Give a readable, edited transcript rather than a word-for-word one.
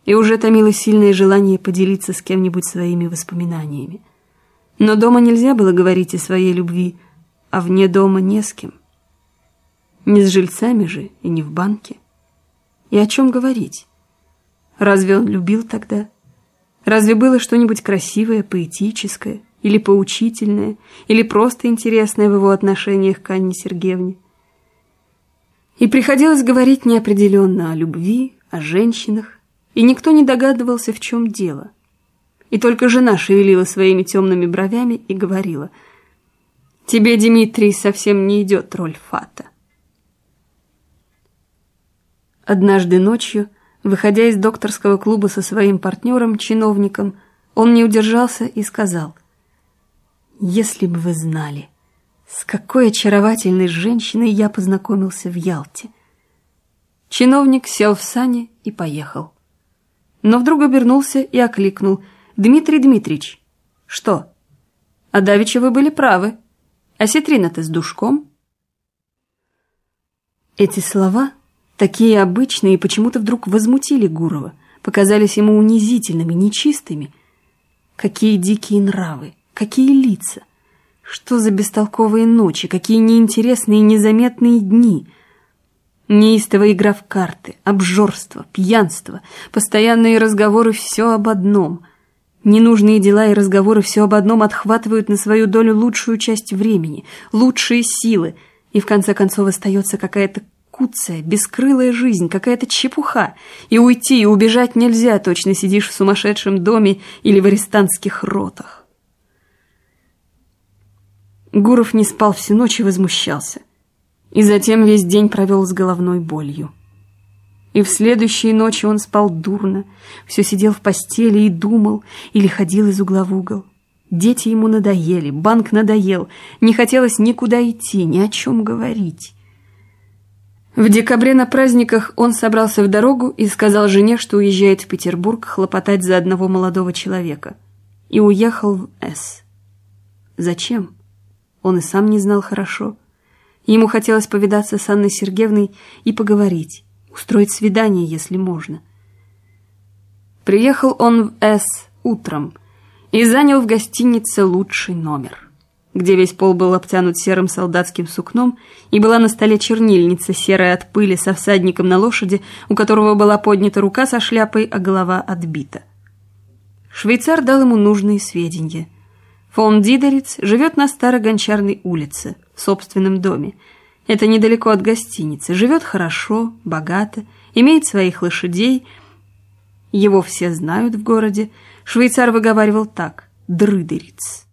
и уже томило сильное желание поделиться с кем-нибудь своими воспоминаниями. Но дома нельзя было говорить о своей любви, а вне дома не с кем. Не с жильцами же и не в банке. И о чем говорить? Разве он любил тогда? Разве было что-нибудь красивое, поэтическое, или поучительное, или просто интересное в его отношениях к Анне Сергеевне? И приходилось говорить неопределенно о любви, о женщинах, и никто не догадывался, в чем дело. И только жена шевелила своими темными бровями и говорила: «Тебе, Дмитрий, совсем не идет роль Фата». Однажды ночью, выходя из докторского клуба со своим партнером, чиновником, он не удержался и сказал: «Если бы вы знали, с какой очаровательной женщиной я познакомился в Ялте». Чиновник сел в сани и поехал. Но вдруг обернулся и окликнул: «Дмитрий Дмитриевич!» «Что?» «А давеча вы были правы. Осетрина-то с душком». Эти слова, такие обычные, почему-то вдруг возмутили Гурова, показались ему унизительными, нечистыми. Какие дикие нравы, какие лица! Что за бестолковые ночи, какие неинтересные и незаметные дни! Неистовая игра в карты, обжорство, пьянство, постоянные разговоры все об одном. Ненужные дела и разговоры все об одном отхватывают на свою долю лучшую часть времени, лучшие силы, и в конце концов остается какая-то куцая, бескрылая жизнь, какая-то чепуха, и уйти, и убежать нельзя, точно сидишь в сумасшедшем доме или в арестантских ротах. Гуров не спал всю ночь и возмущался, и затем весь день провел с головной болью. И в следующие ночи он спал дурно, все сидел в постели и думал, или ходил из угла в угол. Дети ему надоели, банк надоел, не хотелось никуда идти, ни о чем говорить. В декабре на праздниках он собрался в дорогу и сказал жене, что уезжает в Петербург хлопотать за одного молодого человека. И уехал в С. Зачем? Он и сам не знал хорошо. Ему хотелось повидаться с Анной Сергеевной и поговорить, устроить свидание, если можно. Приехал он в С утром и занял в гостинице лучший номер, где весь пол был обтянут серым солдатским сукном, и была на столе чернильница, серая от пыли, со всадником на лошади, у которого была поднята рука со шляпой, а голова отбита. Швейцар дал ему нужные сведения. Фон Дидериц живет на Старой Гончарной улице, в собственном доме. Это недалеко от гостиницы. Живет хорошо, богато, имеет своих лошадей. Его все знают в городе. Швейцар выговаривал так: Дрыдериц.